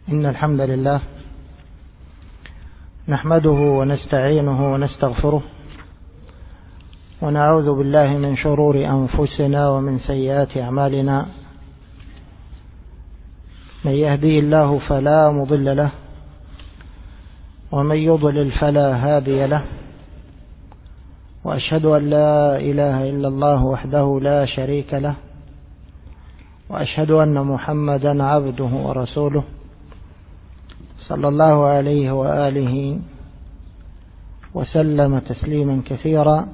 إن الحمد لله نحمده ونستعينه ونستغفره ونعوذ بالله من شرور أنفسنا ومن سيئات أعمالنا. من يهدي الله فلا مضل له ومن يضلل فلا هادي له، وأشهد أن لا إله إلا الله وحده لا شريك له، وأشهد أن محمدا عبده ورسوله صلى الله عليه وآله وسلم تسليما كثيرا.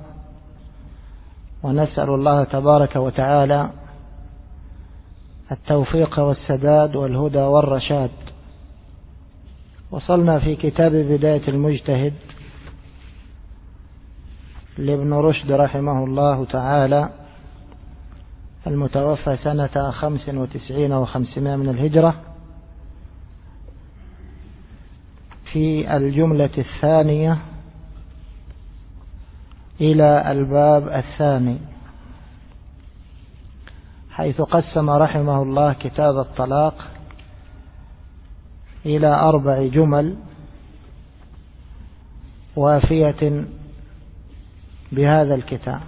ونسأل الله تبارك وتعالى التوفيق والسداد والهدى والرشاد. وصلنا في كتاب بداية المجتهد لابن رشد رحمه الله تعالى، المتوفى سنة 95 و500 من الهجرة، في الجملة الثانية إلى الباب الثاني، حيث قسم رحمه الله كتاب الطلاق إلى 4 جمل وافية بهذا الكتاب.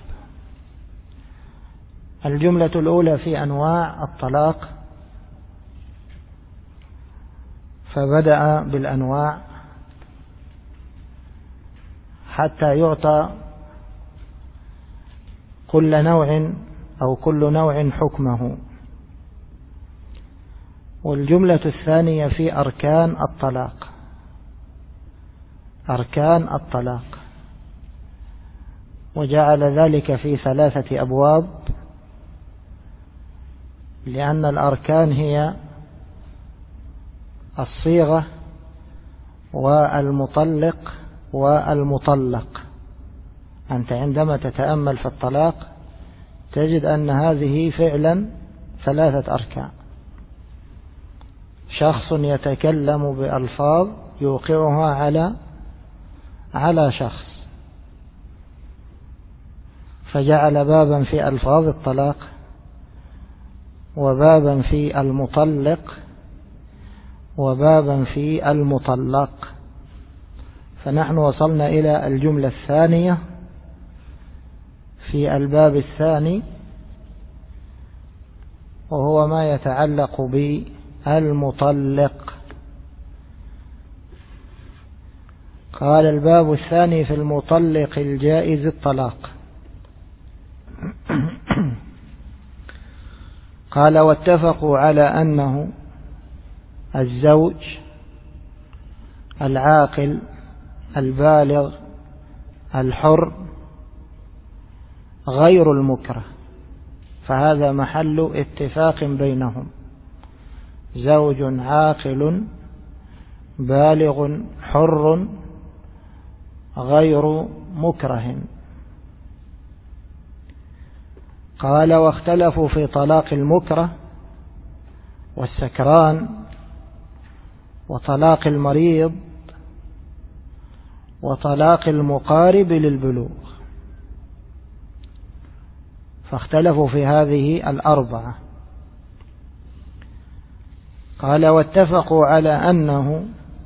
الجملة الأولى في أنواع الطلاق، فبدأ بالأنواع حتى يعطى كل نوع أو كل نوع حكمه. والجملة الثانية في أركان الطلاق، أركان الطلاق، وجعل ذلك في 3 أبواب، لأن الأركان هي الصيغة والمطلق والمطلق. أنت عندما تتأمل في الطلاق تجد أن هذه فعلا 3 أركان. شخص يتكلم بألفاظ يوقعها على شخص، فجعل بابا في ألفاظ الطلاق وبابا في المطلق وبابا في المطلق. فنحن وصلنا إلى الجملة الثانية في الباب الثاني، وهو ما يتعلق بالمطلق. قال: الباب الثاني في المطلق الجائز الطلاق. قال: واتفقوا على أنه الزوج العاقل البالغ الحر غير المكره، فهذا محل اتفاق بينهم. زوج عاقل بالغ حر غير مكره. قال: واختلفوا في طلاق المكره والسكران وطلاق المريض وطلاق المقارب للبلوغ، فاختلفوا في هذه 4. قال: واتفقوا على أنه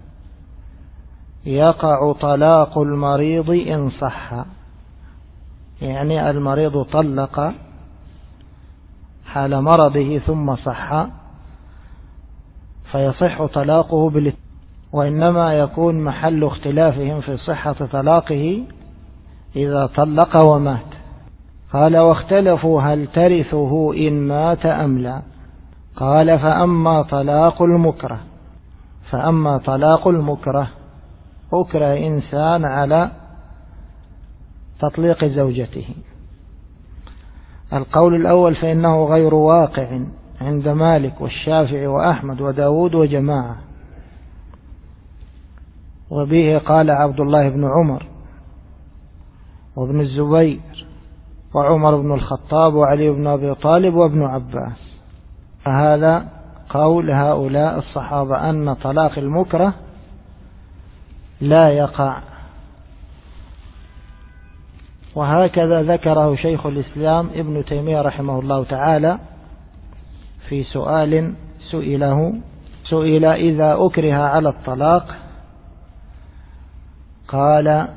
يقع طلاق المريض إن صح، يعني المريض طلق حال مرضه ثم صح، فيصح طلاقه وإنما يكون محل اختلافهم في صحة طلاقه إذا طلق ومات. قال: واختلفوا هل ترثه إن مات أم لا. قال: فأما طلاق المكره أكره إنسان على تطليق زوجته. القول الأول فإنه غير واقع عند مالك والشافعي وأحمد وداود وجماعة، وبه قال عبد الله بن عمر وابن الزبير وعمر بن الخطاب وعلي بن أبي طالب وابن عباس. فهذا قول هؤلاء الصحابة أن طلاق المكره لا يقع. وهكذا ذكره شيخ الإسلام ابن تيمية رحمه الله تعالى في سؤال سئله سئل إذا أكره على الطلاق قال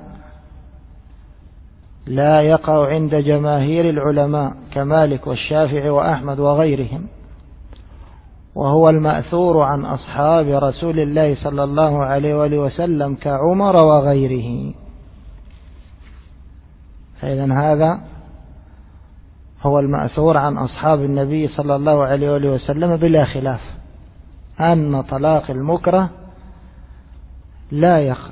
لا يقع عند جماهير العلماء كمالك والشافعي وأحمد وغيرهم، وهو المأثور عن أصحاب رسول الله صلى الله عليه وآله وسلم كعمر وغيره. فإذن هذا هو المأثور عن أصحاب النبي صلى الله عليه وآله وسلم بلا خلاف، أن طلاق المكره لا يقع.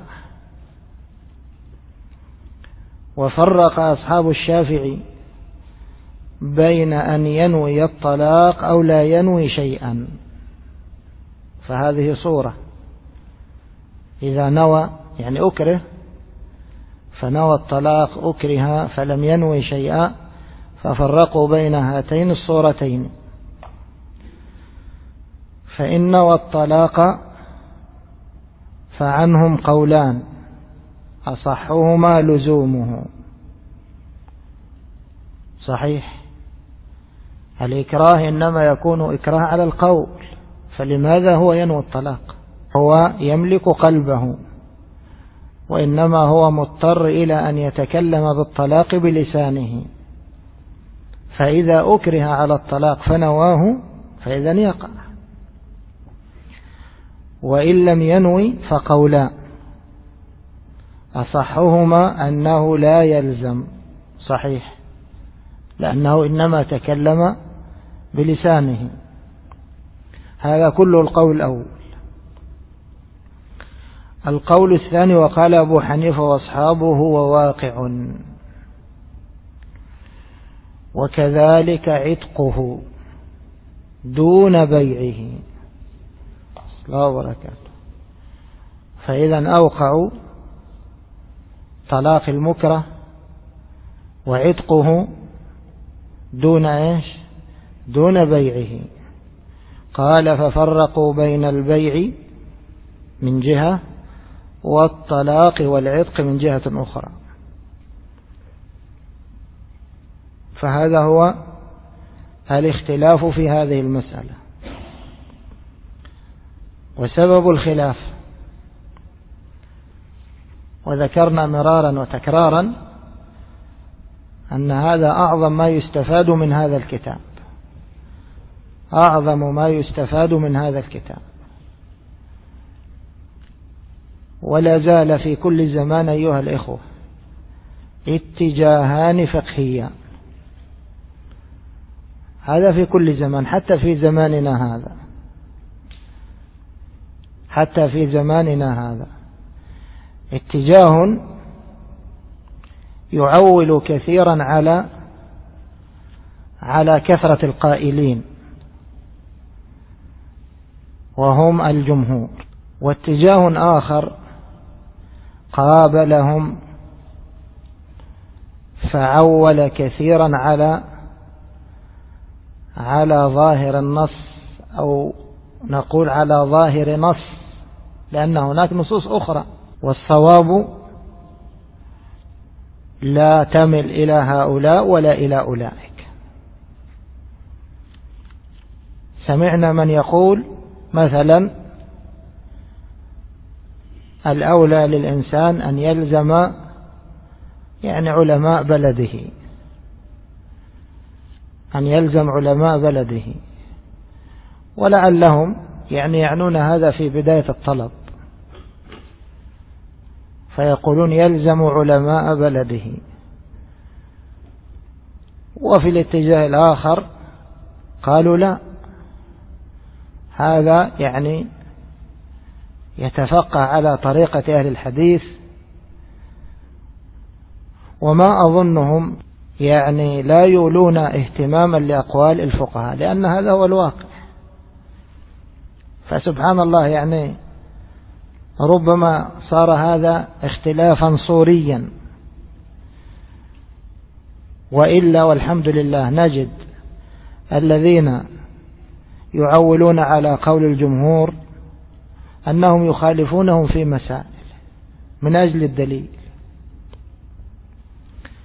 وفرق أصحاب الشافعي بين أن ينوي الطلاق أو لا ينوي شيئا، فهذه صورة: إذا نوى يعني أكره، فنوى الطلاق أكره فلم ينوي شيئا، ففرقوا بين هاتين الصورتين. فإن نوى الطلاق فعنهم قولان أصحهما لزومه. صحيح، الإكراه إنما يكون إكراه على القول، فلماذا هو ينوي الطلاق؟ هو يملك قلبه، وإنما هو مضطر إلى أن يتكلم بالطلاق بلسانه، فإذا أكره على الطلاق فنواه فإذن يقع. وإن لم ينوي فقولا، أصحهما أنه لا يلزم. صحيح، لأنه إنما تكلم بلسانه. هذا كل القول الأول. القول الثاني: وقال أبو حنيفة وأصحابه هو واقع، وكذلك عتقه دون بيعه. لا بركاته. فإذا أوقعوا طلاق المكره وعتقه دون إيش؟ دون بيعه. قال: ففرقوا بين البيع من جهة والطلاق والعتق من جهة أخرى. فهذا هو الاختلاف في هذه المسألة. وسبب الخلاف، وذكرنا مرارا وتكرارا أن هذا أعظم ما يستفاد من هذا الكتاب، أعظم ما يستفاد من هذا الكتاب. ولا زال في كل زمان أيها الإخوة اتجاهان فقهيان، هذا في كل زمان، حتى في زماننا هذا، حتى في زماننا هذا اتجاه يعول كثيرا على كثرة القائلين وهم الجمهور، واتجاه آخر قابلهم فعول كثيرا على ظاهر النص، أو نقول على ظاهر نص، لأن هناك نصوص أخرى، والصواب لا تمل إلى هؤلاء ولا إلى أولئك. سمعنا من يقول مثلا الأولى للإنسان أن يلزم يعني علماء بلده، أن يلزم علماء بلده، ولعلهم يعنون هذا في بداية الطلب، فيقولون يلزم علماء بلده. وفي الاتجاه الآخر قالوا لا، هذا يعني يتفقه على طريقة أهل الحديث، وما أظنهم يعني لا يولون اهتماما لأقوال الفقهاء، لأن هذا هو الواقع. فسبحان الله، يعني ربما صار هذا اختلافا صوريا، وإلا والحمد لله نجد الذين يعولون على قول الجمهور أنهم يخالفونهم في مسائل من أجل الدليل،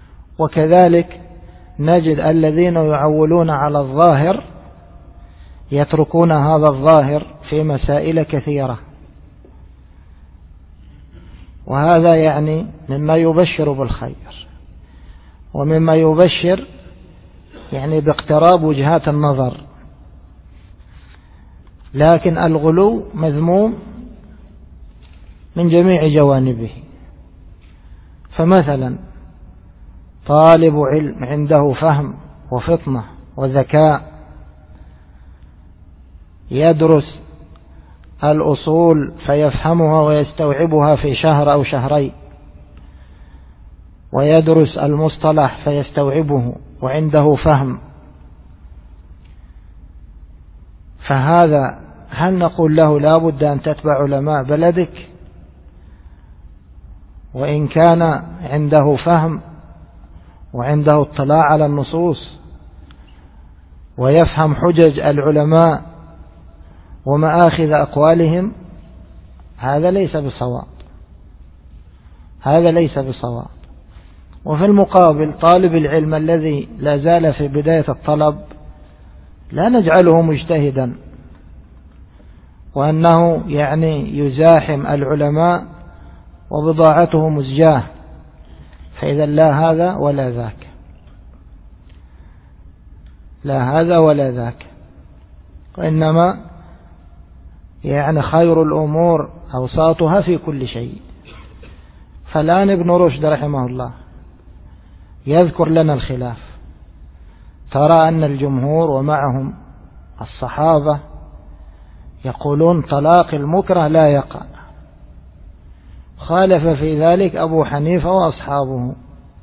وكذلك نجد الذين يعولون على الظاهر يتركون هذا الظاهر في مسائل كثيرة، وهذا يعني مما يبشر بالخير، ومما يبشر يعني باقتراب وجهات النظر. لكن الغلو مذموم من جميع جوانبه. فمثلا طالب علم عنده فهم وفطنة وذكاء، يدرس الأصول فيفهمها ويستوعبها في شهر أو شهرين، ويدرس المصطلح فيستوعبه وعنده فهم، فهذا هل نقول له لا بد أن تتبع علماء بلدك وإن كان عنده فهم وعنده اطلاع على النصوص ويفهم حجج العلماء ومآخذ أقوالهم؟ هذا ليس بصواب، هذا ليس بصواب. وفي المقابل طالب العلم الذي لا زال في بداية الطلب لا نجعله مجتهدا وأنه يعني يزاحم العلماء وبضاعته مزجاه، فإذا لا هذا ولا ذاك، لا هذا ولا ذاك، وإنما يعني خير الأمور أوساطها في كل شيء. فالآن ابن رشد رحمه الله يذكر لنا الخلاف. ترى أن الجمهور ومعهم الصحابة يقولون طلاق المكره لا يقع، خالف في ذلك أبو حنيفة وأصحابه.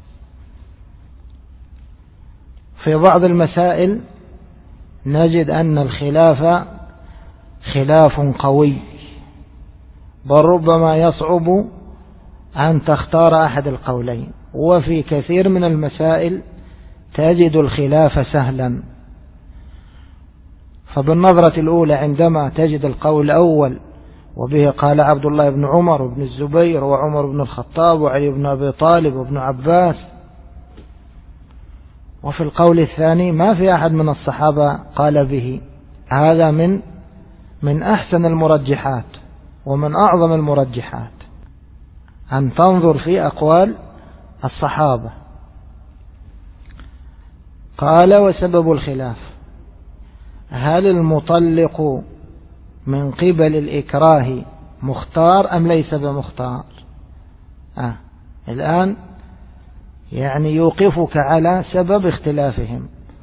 في بعض المسائل نجد أن الخلاف خلاف قوي، بل ربما يصعب أن تختار أحد القولين، وفي كثير من المسائل تجد الخلاف سهلا. فبالنظرة الأولى عندما تجد القول الأول وبه قال عبد الله بن عمر وابن الزبير وعمر بن الخطاب وعلي بن أبي طالب وابن عباس، وفي القول الثاني ما في أحد من الصحابة قال به، هذا من أحسن المرجحات ومن أعظم المرجحات أن تنظر في أقوال الصحابة. قال وسبب الخلاف هل المطلق من قبل الإكراه مختار أم ليس بمختار؟ الآن يعني يوقفك على سبب اختلافهم.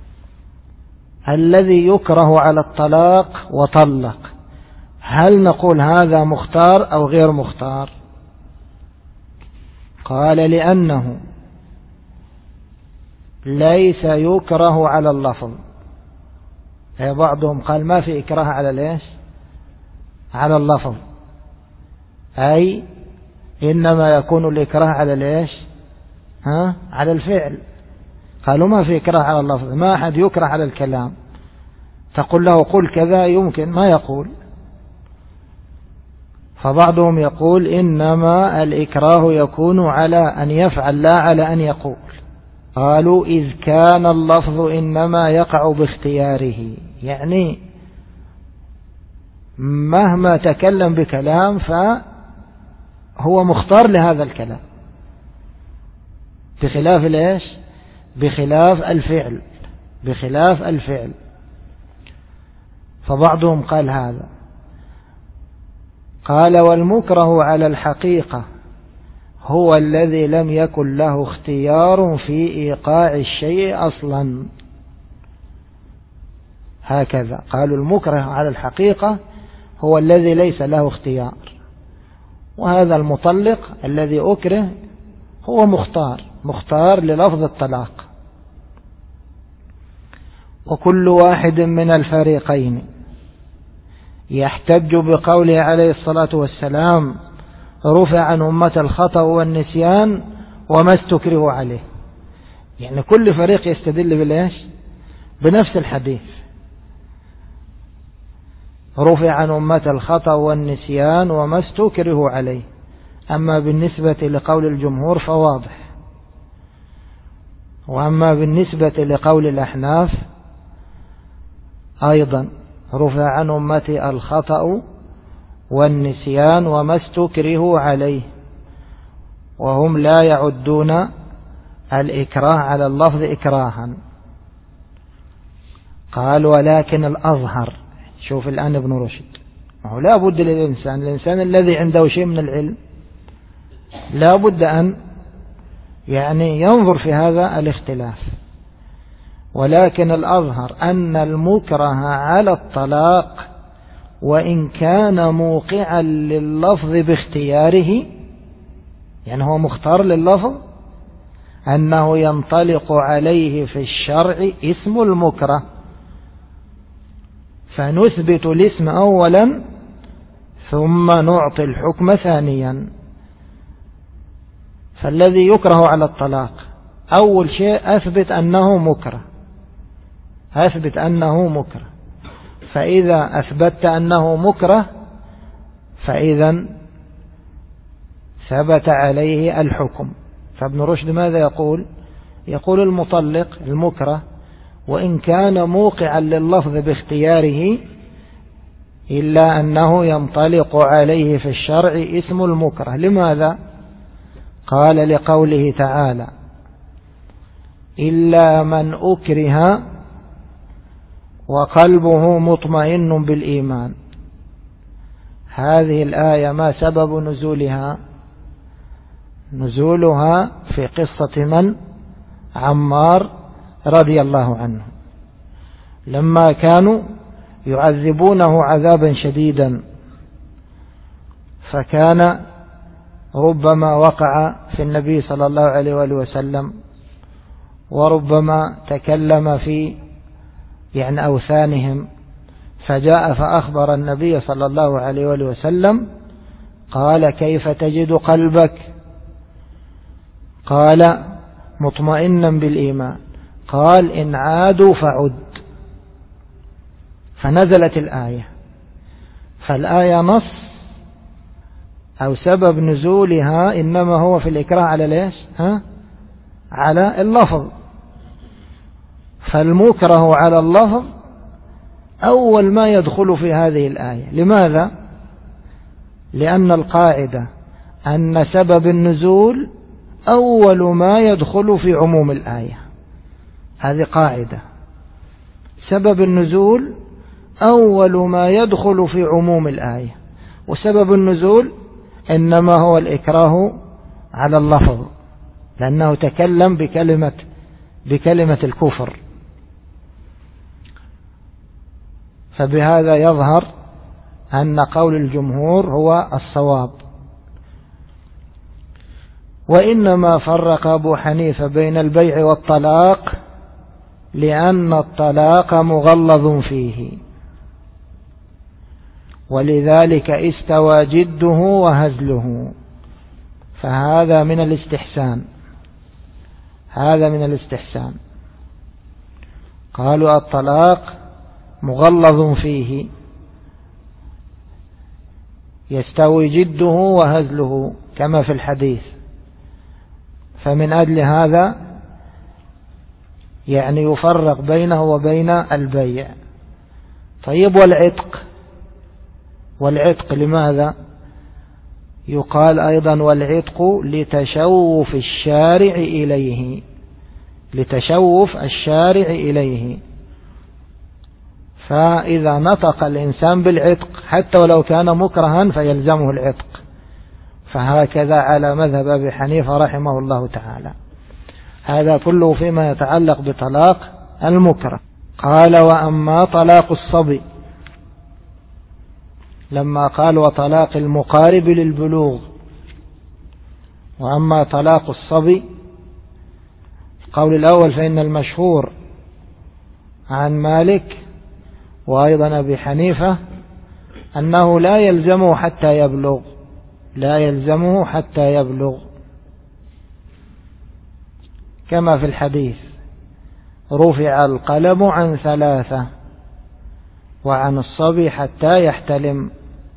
الذي يكره على الطلاق وطلق، هل نقول هذا مختار أو غير مختار؟ قال لأنه ليس يكره على اللفظ. بعضهم قال ما في إكراه على ليش؟ على اللفظ، أي إنما يكون الإكراه على ليش؟ على الفعل. قالوا ما في إكراه على اللفظ، ما أحد يكره على الكلام، تقول له قل كذا يمكن ما يقول. فبعضهم يقول إنما الإكراه يكون على أن يفعل لا على أن يقول. قالوا إذ كان اللفظ إنما يقع باختياره، يعني مهما تكلم بكلام فهو مختار لهذا الكلام، بخلاف ليش؟ بخلاف الفعل، بخلاف الفعل. فبعضهم قال هذا. قال والمكره على الحقيقة هو الذي لم يكن له اختيار في إيقاع الشيء أصلا. هكذا قالوا المكره على الحقيقة هو الذي ليس له اختيار، وهذا المطلق الذي أكره هو مختار للفظ الطلاق. وكل واحد من الفريقين يحتج بقوله عليه الصلاة والسلام رفع عن أمة الخطأ والنسيان وما استكره عليه. يعني كل فريق يستدل بالإيش؟ بنفس الحديث، رفع عن أمة الخطأ والنسيان وما استكره عليه. أما بالنسبة لقول الجمهور فواضح، وأما بالنسبة لقول الأحناف أيضا رفع عن أمتي الخطأ والنسيان وما استكرهوا عليه، وهم لا يعدون الإكراه على اللفظ إكراها. قال ولكن الأظهر، شوف الآن ابن رشد، لا بد الإنسان الذي عنده شيء من العلم لا بد أن ينظر في هذا الاختلاف. ولكن الأظهر أن المكره على الطلاق وإن كان موقعا لللفظ باختياره، هو مختار لللفظ، أنه ينطلق عليه في الشرع اسم المكره، فنثبت الاسم أولا ثم نعطي الحكم ثانيا. فالذي يكره على الطلاق أول شيء أثبت أنه مكره، فإذا أثبت أنه مكره فإذا ثبت عليه الحكم. فابن رشد ماذا يقول المطلق المكره وإن كان موقعا لللفظ باختياره إلا أنه ينطلق عليه في الشرع اسم المكره. لماذا؟ قال لقوله تعالى إلا من أكره وقلبه مطمئن بالإيمان. هذه الآية ما سبب نزولها في قصة من؟ عمار رضي الله عنه، لما كانوا يعذبونه عذابا شديدا، فكان ربما وقع في النبي صلى الله عليه وآله وسلم، وربما تكلم في أوثانهم، فجاء فأخبر النبي صلى الله عليه وآله وسلم قال كيف تجد قلبك؟ قال مطمئنا بالإيمان. قال إن عادوا فعد. فنزلت الآية. فالآية نص أو سبب نزولها إنما هو في الإكراه على ليش؟ على اللفظ. فالمكره على اللفظ أول ما يدخل في هذه الآية. لماذا؟ لأن القاعدة أن سبب النزول أول ما يدخل في عموم الآية. هذه قاعدة، سبب النزول أول ما يدخل في عموم الآية، وسبب النزول إنما هو الإكراه على اللفظ، لأنه تكلم بكلمة الكفر. فبهذا يظهر أن قول الجمهور هو الصواب. وإنما فرق أبو حنيفة بين البيع والطلاق لأن الطلاق مغلظ فيه، ولذلك استوى جده وهزله، فهذا من الاستحسان. قالوا الطلاق مغلظ فيه يستوي جده وهزله كما في الحديث، فمن أجل هذا يفرق بينه وبين البيع. طيب والعتق لماذا؟ يقال أيضا والعتق لتشوف الشارع إليه. فإذا نطق الإنسان بالعتق حتى ولو كان مكرها فيلزمه العتق. فهكذا على مذهب أبي حنيفة رحمه الله تعالى. هذا كله فيما يتعلق بطلاق المكره. قال وأما طلاق الصبي، لما قال وطلاق المقارب للبلوغ، وأما طلاق الصبي القول الأول فإن المشهور عن مالك وأيضا أبي حنيفة أنه لا يلزمه حتى يبلغ كما في الحديث رفع القلم عن 3 وعن الصبي حتى يحتلم.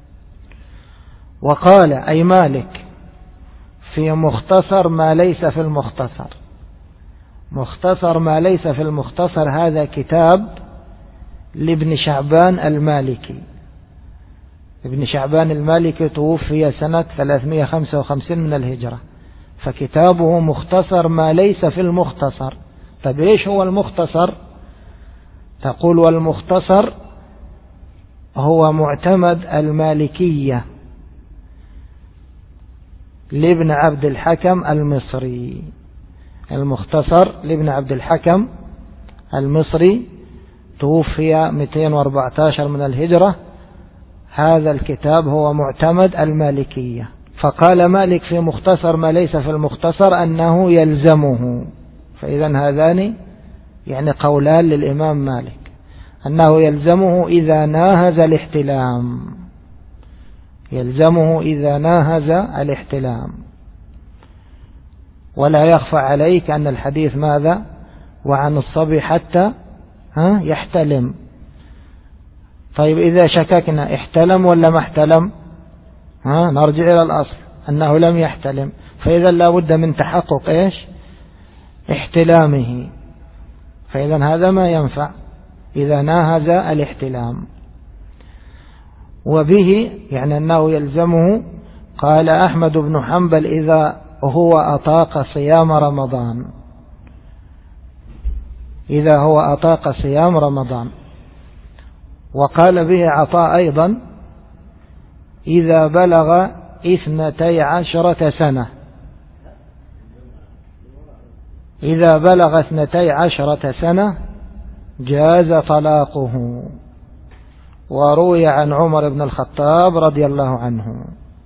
وقال أي مالك في مختصر ما ليس في المختصر. مختصر ما ليس في المختصر هذا كتاب لابن شعبان المالكي. ابن شعبان المالكي توفي سنة 355 من الهجرة، فكتابه مختصر ما ليس في المختصر. طيب ايش هو المختصر؟ تقول والمختصر هو معتمد المالكية لابن عبد الحكم المصري. المختصر لابن عبد الحكم المصري توفي 214 من الهجرة. هذا الكتاب هو معتمد المالكية. فقال مالك في مختصر ما ليس في المختصر أنه يلزمه. فإذا هذان يعني قولان للإمام مالك، أنه يلزمه إذا ناهز الاحتلام، يلزمه إذا ناهز الاحتلام. ولا يخفى عليك أن الحديث ماذا؟ وعن الصبي حتى يحتلم. طيب إذا شككنا احتلم ولا ما احتلم؟ نرجع إلى الأصل أنه لم يحتلم، فإذا لا بد من تحقق إيش؟ احتلامه. فإذا هذا ما ينفع إذا ناهز الاحتلام. وبه يعني أنه يلزمه. قال أحمد بن حنبل إذا هو أطاق صيام رمضان، إذا هو أطاق صيام رمضان. وقال به عطاء أيضا إذا بلغ 12 سنة، إذا بلغ 12 سنة جاز طلاقه. وروي عن عمر بن الخطاب رضي الله عنه.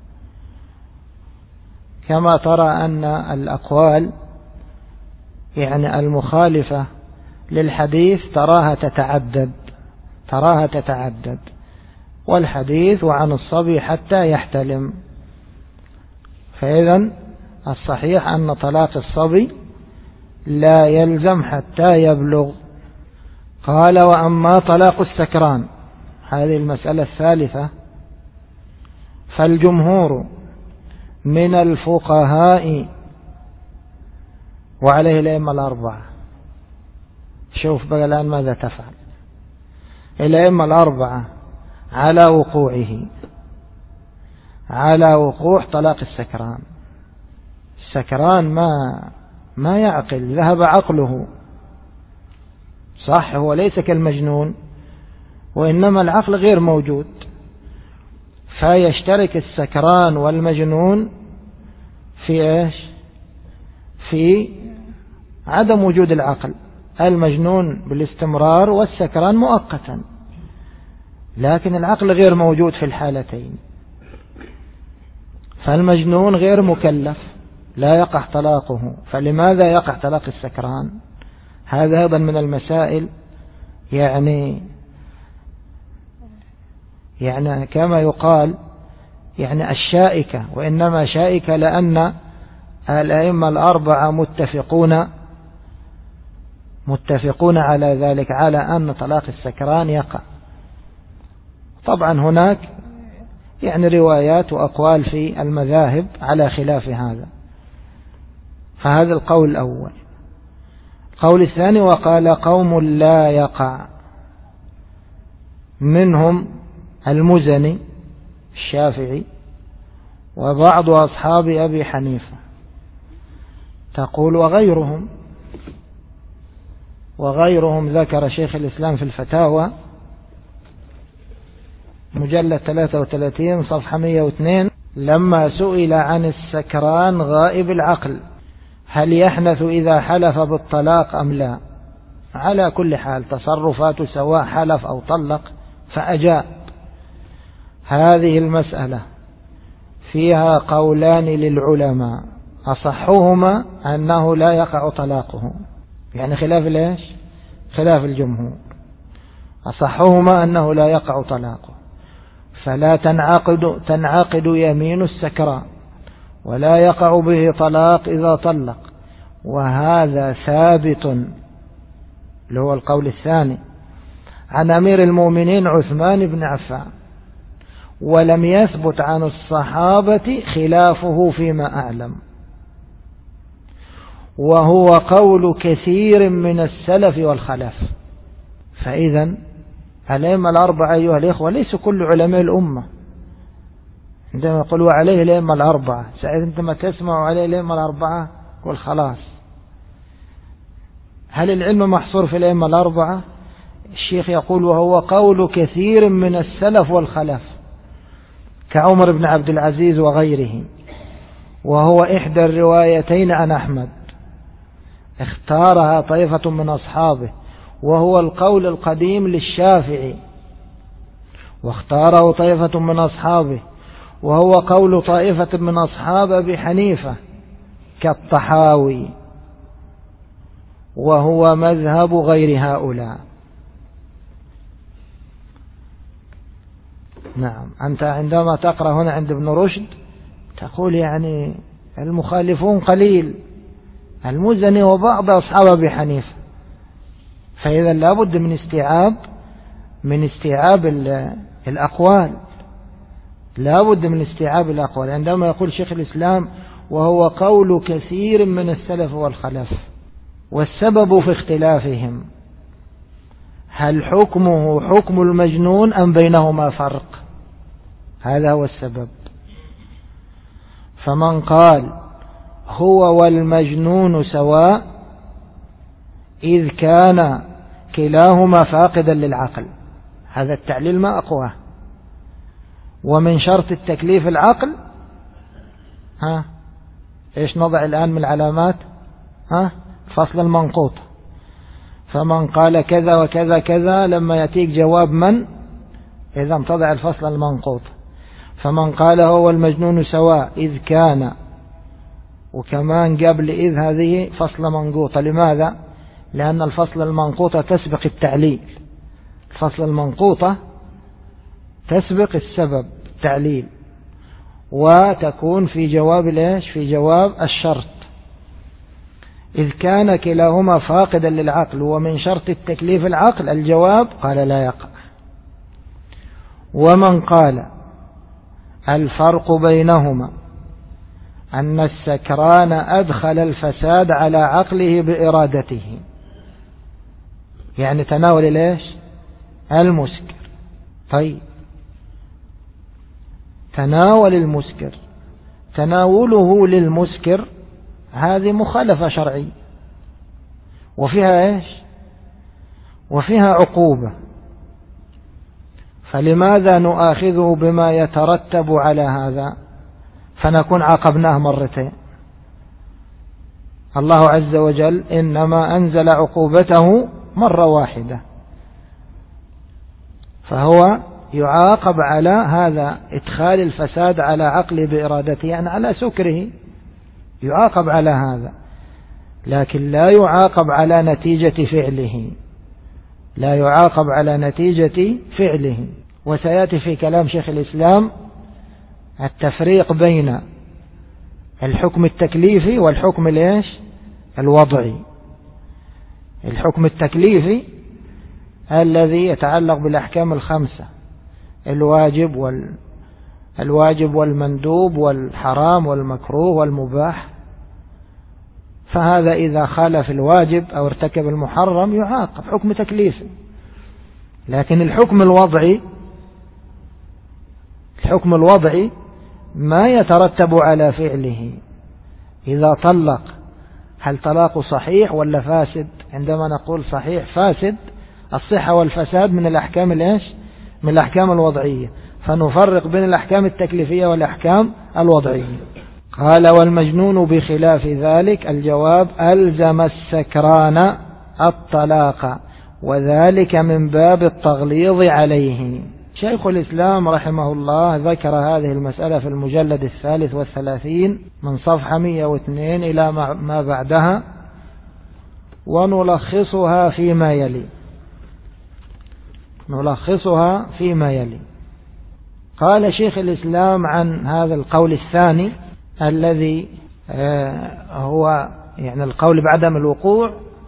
كما ترى أن الأقوال يعني المخالفة للحديث تراها تتعدد. والحديث وعن الصبي حتى يحتلم. فإذا الصحيح أن طلاق الصبي لا يلزم حتى يبلغ. قال وأما طلاق السكران، هذه المسألة الثالثة، فالجمهور من الفقهاء وعليه الأئمة الأربعة. شوف بقى الآن ماذا تفعل. الأئمة الأربعة على وقوعه، على وقوع طلاق السكران. السكران ما يعقل، ذهب عقله، صح، هو ليس كالمجنون، وإنما العقل غير موجود. فيشترك السكران والمجنون في إيش؟ في عدم وجود العقل. المجنون بالاستمرار والسكران مؤقتا، لكن العقل غير موجود في الحالتين. فالمجنون غير مكلف، لا يقع طلاقه. فلماذا يقع طلاق السكران؟ هذا أيضا من المسائل يعني كما يقال يعني الشائكة، وإنما شائكة لأن الأئمة الأربعة متفقون على ذلك، على أن طلاق السكران يقع. طبعا هناك يعني روايات وأقوال في المذاهب على خلاف هذا. فهذا القول الأول. القول الثاني وقال قوم لا يقع، منهم المزني الشافعي وبعض أصحاب أبي حنيفة. تقول وغيرهم ذكر شيخ الإسلام في الفتاوى مجلد 33 صفحة 102 لما سئل عن السكران غائب العقل هل يحنث إذا حلف بالطلاق أم لا؟ على كل حال تصرفاته سواء حلف أو طلق. فأجاب هذه المسألة فيها قولان للعلماء، أصحهما أنه لا يقع طلاقه، يعني خلاف ليش؟ خلاف الجمهور. أصحهما أنه لا يقع طلاقه، فلا تنعقد يمين السكران، ولا يقع به طلاق إذا طلق. وهذا ثابت، اللي هو القول الثاني، عن أمير المؤمنين عثمان بن عفان، ولم يثبت عن الصحابة خلافه فيما أعلم، وهو قول كثير من السلف والخلف. فإذا الأئمة الأربعة أيها الإخوة ليسوا كل علماء الأمة. عندما يقولوا عليه الأئمة الأربعة، عندما تسمعوا عليه الأئمة الأربعة قل خلاص. هل العلم محصور في الأئمة الأربعة؟ الشيخ يقول وهو قول كثير من السلف والخلف كعمر بن عبد العزيز وغيره، وهو إحدى الروايتين عن أحمد اختارها طائفة من أصحابه، وهو القول القديم للشافعي واختاره طائفة من أصحابه، وهو قول طائفة من أصحاب أبي حنيفة كالطحاوي، وهو مذهب غير هؤلاء. نعم، أنت عندما تقرأ هنا عند ابن رشد تقول يعني المخالفون قليل، المزني وبعض أصحاب أبي حنيفة، فإذا لابد من استيعاب الأقوال، لابد من استيعاب الأقوال. عندما يقول شيخ الإسلام وهو قول كثير من السلف والخلف، والسبب في اختلافهم هل حكمه حكم المجنون أم بينهما فرق؟ هذا هو السبب. فمن قال هو والمجنون سواء إذ كان كلاهما فاقدا للعقل، هذا التعليل ما أقواه. ومن شرط التكليف العقل، إيش نضع الآن من العلامات؟ فصل المنقوط. فمن قال كذا وكذا كذا لما يأتيك جواب من، إذا تضع الفصل المنقوط. فمن قال هو المجنون سواء إذ كان، وكمان قبل إذ هذه فصل منقوطة. لماذا؟ لأن الفصل المنقوطة تسبق التعليل، الفصل المنقوطة تسبق السبب التعليل، وتكون في جواب ليش؟ في جواب الشرط. إذ كان كلاهما فاقدا للعقل ومن شرط التكليف العقل، الجواب قال لا يقع. ومن قال الفرق بينهما أن السكران أدخل الفساد على عقله بإرادته، يعني تناول ليش؟ المسكر. طيب تناول المسكر، تناوله للمسكر هذه مخالفة شرعية، وفيها إيش؟ وفيها عقوبة. فلماذا نؤاخذه بما يترتب على هذا فنكون عاقبناه مرتين؟ الله عز وجل إنما أنزل عقوبته مرة واحدة، فهو يعاقب على هذا إدخال الفساد على عقله بإرادته، يعني على سكره يعاقب على هذا، لكن لا يعاقب على نتيجة فعله، لا يعاقب على نتيجة فعله. وسيأتي في كلام شيخ الإسلام التفريق بين الحكم التكليفي والحكم الإيش؟ الوضعي. الحكم التكليفي الذي يتعلق بالأحكام الخمسة، الواجب والمندوب والحرام والمكروه والمباح، فهذا إذا خالف الواجب أو ارتكب المحرم يعاقب حكم تكليفي. لكن الحكم الوضعي ما يترتب على فعله. إذا طلق هل طلاق صحيح ولا فاسد؟ عندما نقول صحيح فاسد، الصحة والفساد من الأحكام الإيش؟ من الأحكام الوضعية، فنفرق بين الأحكام التكليفية والأحكام الوضعية. قال والمجنون بخلاف ذلك، الجواب ألزم السكران الطلاق، وذلك من باب التغليظ عليه. شيخ الإسلام رحمه الله ذكر هذه المسألة في المجلد 33 من صفحة 102 إلى ما بعدها، ونلخصها فيما يلي. قال شيخ الإسلام عن هذا القول الثاني الذي هو يعني القول بعدم الوقوع،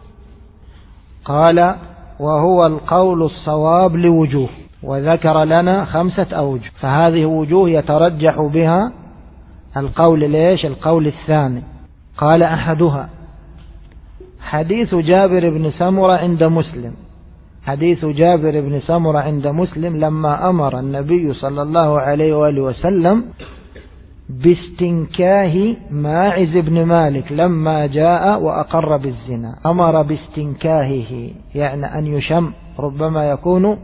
قال وهو القول الصواب لوجوه، وذكر لنا 5 أوجه، فهذه وجوه يترجح بها القول ليش؟ القول الثاني. قال أحدها حديث جابر بن سمرة عند مسلم حديث جابر بن سمرة عند مسلم لما أمر النبي صلى الله عليه وآله وسلم باستنكاه ماعز بن مالك لما جاء وأقر بالزنا، أمر باستنكاهه يعني أن يشم، ربما يكون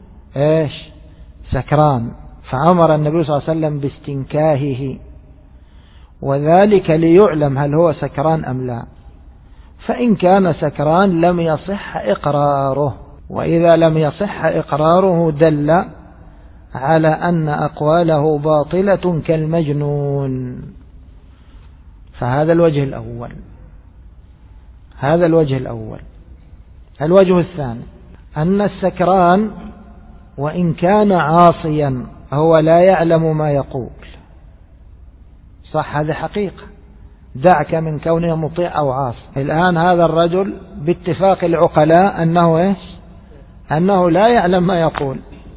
سكران، فأمر النبي صلى الله عليه وسلم باستنكاهه، وذلك ليعلم هل هو سكران أم لا. فإن كان سكران لم يصح إقراره، وإذا لم يصح إقراره دل على أن أقواله باطلة كالمجنون. فهذا الوجه الأول. هذا الوجه الأول. الوجه الثاني أن السكران وإن كان عاصيا هو لا يعلم ما يقول، صح، هذا حقيقة، دعك من كونه مطيع أو عاصي. الآن هذا الرجل باتفاق العقلاء أنه لا يعلم ما يقول،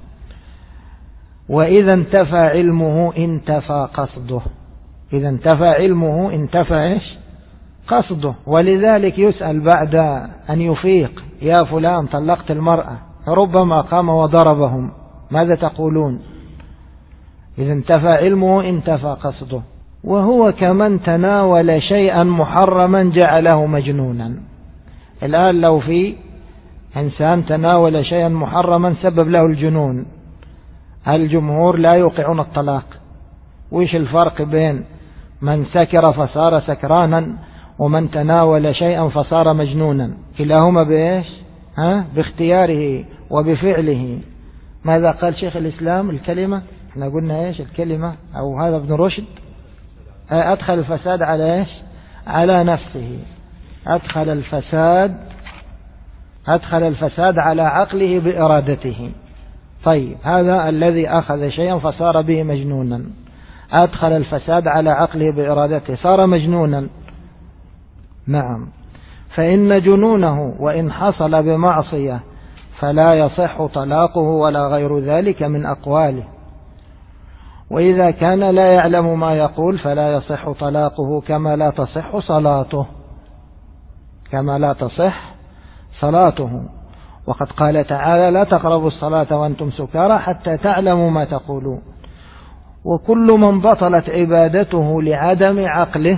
وإذا انتفى علمه انتفى قصده. إذا انتفى علمه انتفى قصده. ولذلك يسأل بعد أن يفيق: يا فلان طلقت المرأة، ربما قام وضربهم، ماذا تقولون؟ إذا انتفى علمه انتفى قصده. وهو كمن تناول شيئا محرما جعله مجنونا. الآن لو في إنسان تناول شيئا محرما سبب له الجنون، الجمهور لا يوقعون الطلاق. وإيش الفرق بين من سكر فصار سكرانا ومن تناول شيئا فصار مجنونا؟ كلاهما باختياره وبفعله. ماذا قال شيخ الإسلام؟ الكلمة احنا قلنا الكلمة، أو هذا ابن رشد، أدخل الفساد على على نفسه، أدخل الفساد على عقله بإرادته. طيب، هذا الذي أخذ شيئا فصار به مجنونا، أدخل الفساد على عقله بإرادته، صار مجنونا. نعم. فإن جنونه وإن حصل بمعصية فلا يصح طلاقه ولا غير ذلك من أقواله. وإذا كان لا يعلم ما يقول فلا يصح طلاقه كما لا تصح صلاته. وقد قال تعالى: لا تقربوا الصلاة وأنتم سكارى حتى تعلموا ما تقولون. وكل من بطلت عبادته لعدم عقله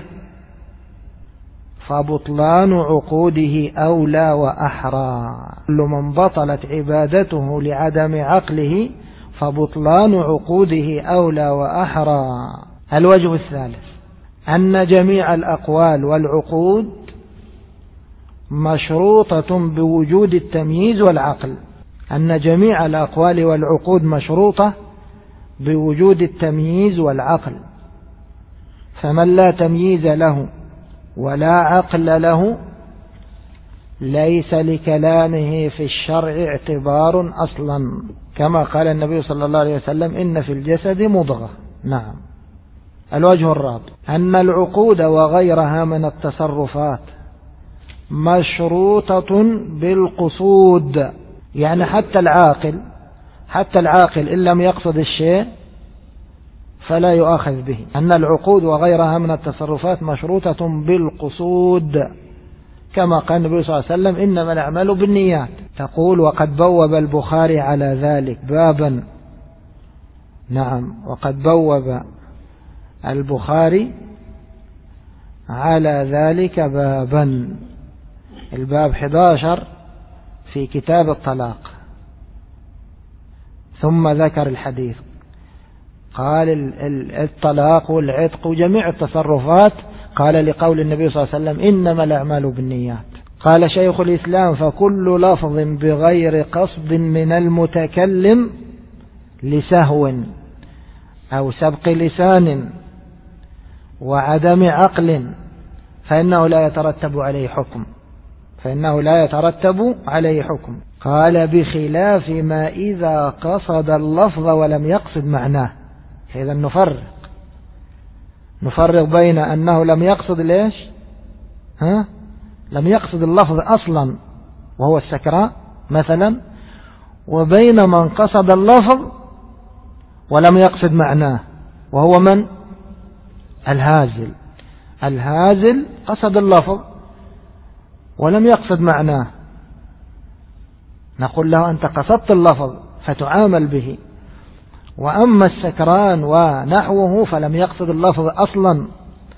فبطلان عقوده أولى وأحرى. كل من بطلت عبادته لعدم عقله فبطلان عقوده أولى وأحرى. الوجه الثالث أن جميع الأقوال والعقود مشروطة بوجود التمييز والعقل. أن جميع الأقوال والعقود مشروطة بوجود التمييز والعقل، فمن لا تمييز له ولا عقل له ليس لكلامه في الشرع اعتبار أصلا، كما قال النبي صلى الله عليه وسلم: إن في الجسد مضغة. نعم. الوجه الرابع أن العقود وغيرها من التصرفات مشروطة بالقصود، يعني حتى العاقل إن لم يقصد الشيء فلا يؤاخذ به. أن العقود وغيرها من التصرفات مشروطة بالقصود، كما قال النبي صلى الله عليه وسلم: إنما الأعمال بالنيات. تقول: وقد بوب البخاري على ذلك بابا. نعم، وقد بوب البخاري على ذلك بابا، الباب 11 في كتاب الطلاق. ثم ذكر الحديث، قال: الطلاق والعتق وجميع التصرفات، قال لقول النبي صلى الله عليه وسلم: إنما الأعمال بالنيات. قال شيخ الإسلام: فكل لفظ بغير قصد من المتكلم لسهو أو سبق لسان وعدم عقل فإنه لا يترتب عليه حكم. قال: بخلاف ما إذا قصد اللفظ ولم يقصد معناه. إذا نفرق بين أنه لم يقصد لم يقصد اللفظ أصلا وهو السكراء مثلا، وبين من قصد اللفظ ولم يقصد معناه وهو من؟ الهازل قصد اللفظ ولم يقصد معناه. نقول له أنت قصدت اللفظ فتعامل به، وأما السكران ونحوه فلم يقصد اللفظ أصلا.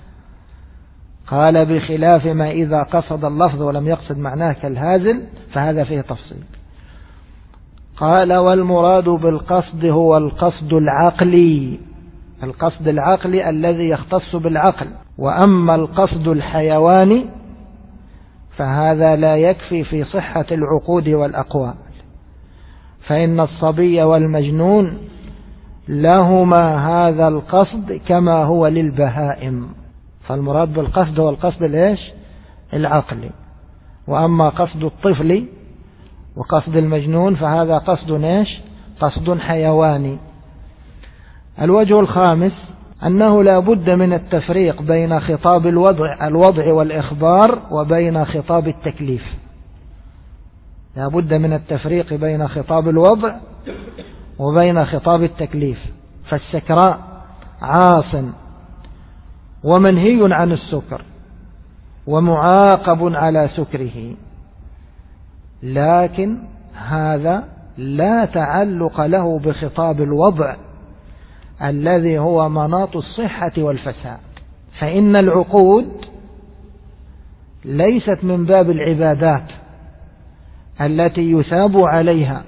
قال بخلاف ما إذا قصد اللفظ ولم يقصد معناه كالهازل فهذا فيه تفصيل. قال والمراد بالقصد هو القصد العقلي، القصد العقلي الذي يختص بالعقل. وأما القصد الحيواني فهذا لا يكفي في صحة العقود والأقوال، فإن الصبي والمجنون لهما هذا القصد كما هو للبهائم. فالمراد بالقصد هو القصد العقلي. وأما قصد الطفل وقصد المجنون فهذا قصد حيواني. الوجه الخامس أنه لا بد من التفريق بين خطاب الوضع والإخبار وبين خطاب التكليف. لا بد من التفريق بين خطاب الوضع وبين خطاب التكليف. فالسكراء عاص ومنهي عن السكر ومعاقب على سكره، لكن هذا لا تعلق له بخطاب الوضع الذي هو مناط الصحة والفساد. فإن العقود ليست من باب العبادات التي يثاب عليها،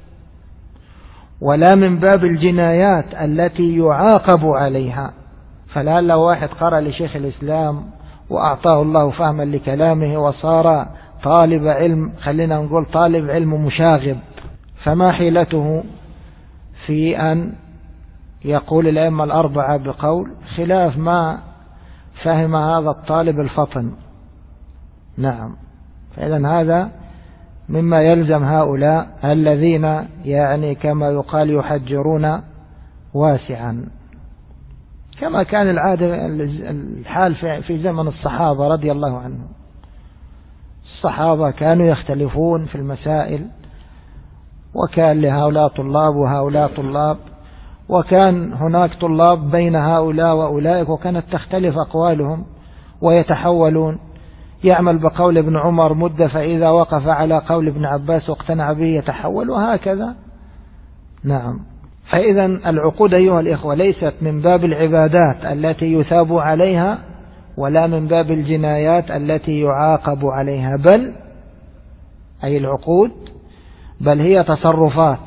ولا من باب الجنايات التي يعاقب عليها. فلعل واحد قرأ لشيخ الإسلام وأعطاه الله فهما لكلامه وصار طالب علم، خلينا نقول طالب علم مشاغب، فما حيلته في أن يقول الأئمة الأربعة بقول خلاف ما فهم هذا الطالب الفطن. نعم، فإذن هذا مما يلزم هؤلاء الذين يعني كما يقال يحجرون واسعا، كما كان الحال في زمن الصحابة رضي الله عنهم. الصحابة كانوا يختلفون في المسائل، وكان لهؤلاء طلاب وهؤلاء طلاب، وكان هناك طلاب بين هؤلاء وأولئك، وكانت تختلف أقوالهم ويتحولون. يعمل بقول ابن عمر مدة، فإذا وقف على قول ابن عباس واقتنع به يتحول، وهكذا. نعم، فإذا العقود أيها الإخوة ليست من باب العبادات التي يثاب عليها، ولا من باب الجنايات التي يعاقب عليها، بل أي العقود بل هي تصرفات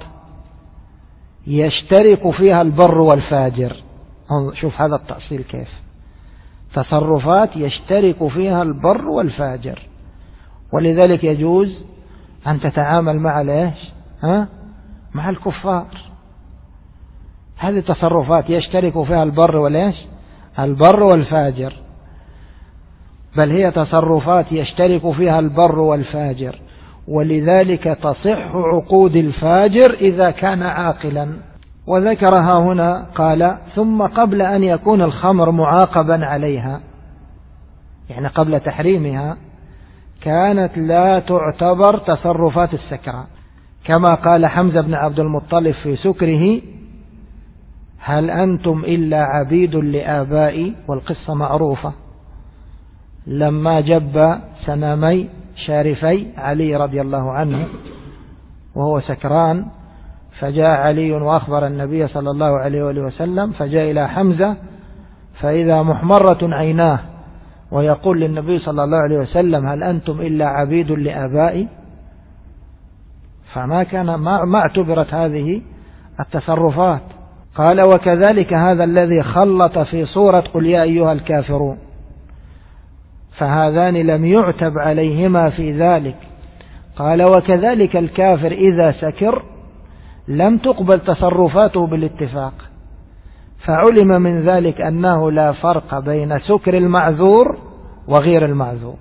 يشترك فيها البر والفاجر. شوف هذا التأصيل كيف، تصرفات يشترك فيها البر والفاجر، ولذلك يجوز أن تتعامل مع مع الكفار. هذه تصرفات يشترك فيها البر والفاجر، بل هي تصرفات يشترك فيها البر والفاجر، ولذلك تصح عقود الفاجر إذا كان عاقلا. وذكرها هنا قال ثم قبل أن يكون الخمر معاقبا عليها، يعني قبل تحريمها، كانت لا تعتبر تصرفات السكران، كما قال حمزة بن عبد المطلب في سكره: هل أنتم إلا عبيد لآبائي. والقصة معروفة، لما جب سنامي شارفي علي رضي الله عنه وهو سكران، فجاء علي وأخبر النبي صلى الله عليه وآله وسلم، فجاء إلى حمزة فإذا محمرة عيناه ويقول للنبي صلى الله عليه وسلم: هل أنتم إلا عبيد لآبائي. فما ما اعتبرت هذه التصرفات. قال: وكذلك هذا الذي خلط في صورة قل يا أيها الكافرون، فهذان لم يعتب عليهما في ذلك. قال: وكذلك الكافر إذا سكر لم تقبل تصرفاته بالاتفاق، فعلم من ذلك أنه لا فرق بين سكر المعذور وغير المعذور،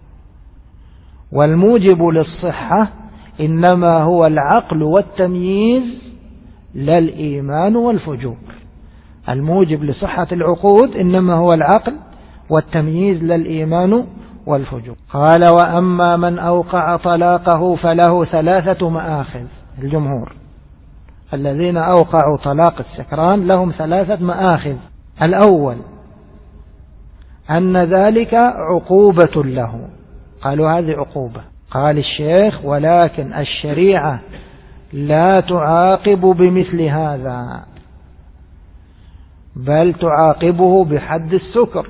والموجب للصحة إنما هو العقل والتمييز لا الإيمان والفجور. الموجب لصحة العقود إنما هو العقل والتمييز لا الإيمان والفجور. قال: وأما من أوقع طلاقه فله 3 مآخذ. الجمهور الذين أوقعوا طلاق السكران لهم 3 مآخذ. الأول أن ذلك عقوبة له، قالوا هذه عقوبة. قال الشيخ: ولكن الشريعة لا تعاقب بمثل هذا، بل تعاقبه بحد السكر،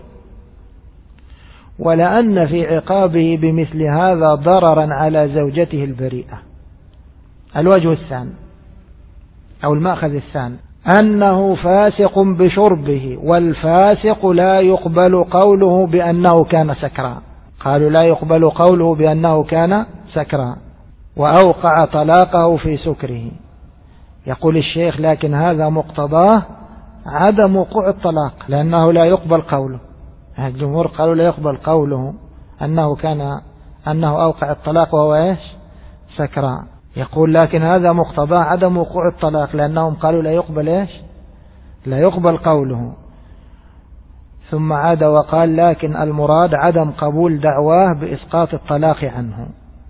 ولأن في عقابه بمثل هذا ضررا على زوجته البريئة. الوجه الثاني أو المأخذ الثاني أنه فاسق بشربه، والفاسق لا يقبل قوله بأنه كان سكران. قالوا لا يقبل قوله بأنه كان سكران وأوقع طلاقه في سكره. يقول الشيخ: لكن هذا مقتضاه عدم وقوع الطلاق، لأنه لا يقبل قوله. الجمهور قالوا لا يقبل قوله أنه أوقع الطلاق وهو إيش؟ سكران. يقول: لكن هذا مقتضاه عدم وقوع الطلاق، لأنهم قالوا لا يقبل إيش؟ لا يقبل قوله. ثم عاد وقال: لكن المراد عدم قبول دعواه بإسقاط الطلاق عنه.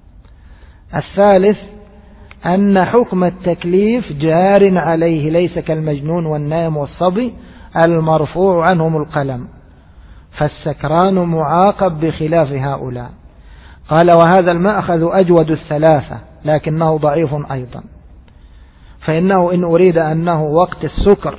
الثالث أن حكم التكليف جار عليه، ليس كالمجنون والنائم والصبي المرفوع عنهم القلم، فالسكران معاقب بخلاف هؤلاء. قال: وهذا المأخذ أجود الثلاثة، لكنه ضعيف أيضا، فإنه إن أريد أنه وقت السكر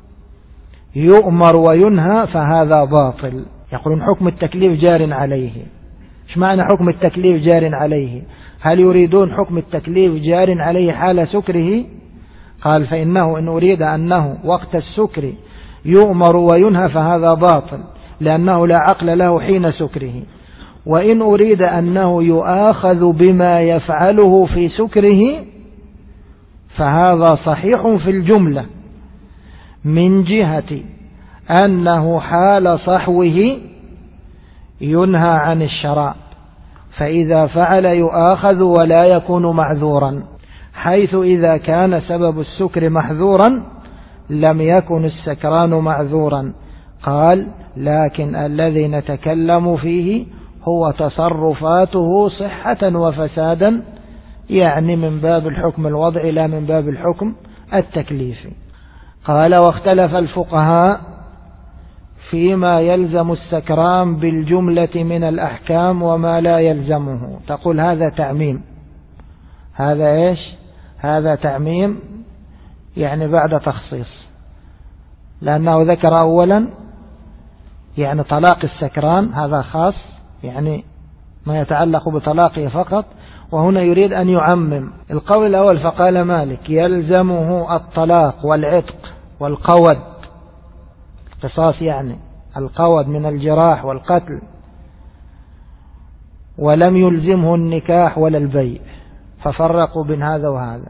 يؤمر وينهى فهذا باطل. يقولون حكم التكليف جار عليه. إيش معنى حكم التكليف جار عليه؟ هل يريدون حكم التكليف جار عليه حال سكره؟ قال: فإنه إن أريد أنه وقت السكر يؤمر وينهى فهذا باطل، لأنه لا عقل له حين سكره. وإن أريد أنه يؤاخذ بما يفعله في سكره فهذا صحيح في الجملة، من جهة أنه حال صحوه ينهى عن الشراب، فإذا فعل يؤاخذ ولا يكون معذورا، حيث إذا كان سبب السكر محذورا لم يكن السكران معذورا. قال: لكن الذي نتكلم فيه هو تصرفاته صحة وفسادا، يعني من باب الحكم الوضعي لا من باب الحكم التكليفي. قال: واختلف الفقهاء فيما يلزم السكران بالجملة من الأحكام وما لا يلزمه. تقول هذا تعميم. هذا إيش؟ هذا تعميم، يعني بعد تخصيص، لأنه ذكر أولا يعني طلاق السكران هذا خاص، يعني ما يتعلق بطلاقه فقط، وهنا يريد أن يعمم. القول الأول فقال مالك: يلزمه الطلاق والعتق والقود، القصاص يعني القود من الجراح والقتل، ولم يلزمه النكاح ولا البيع، ففرقوا بين هذا وهذا،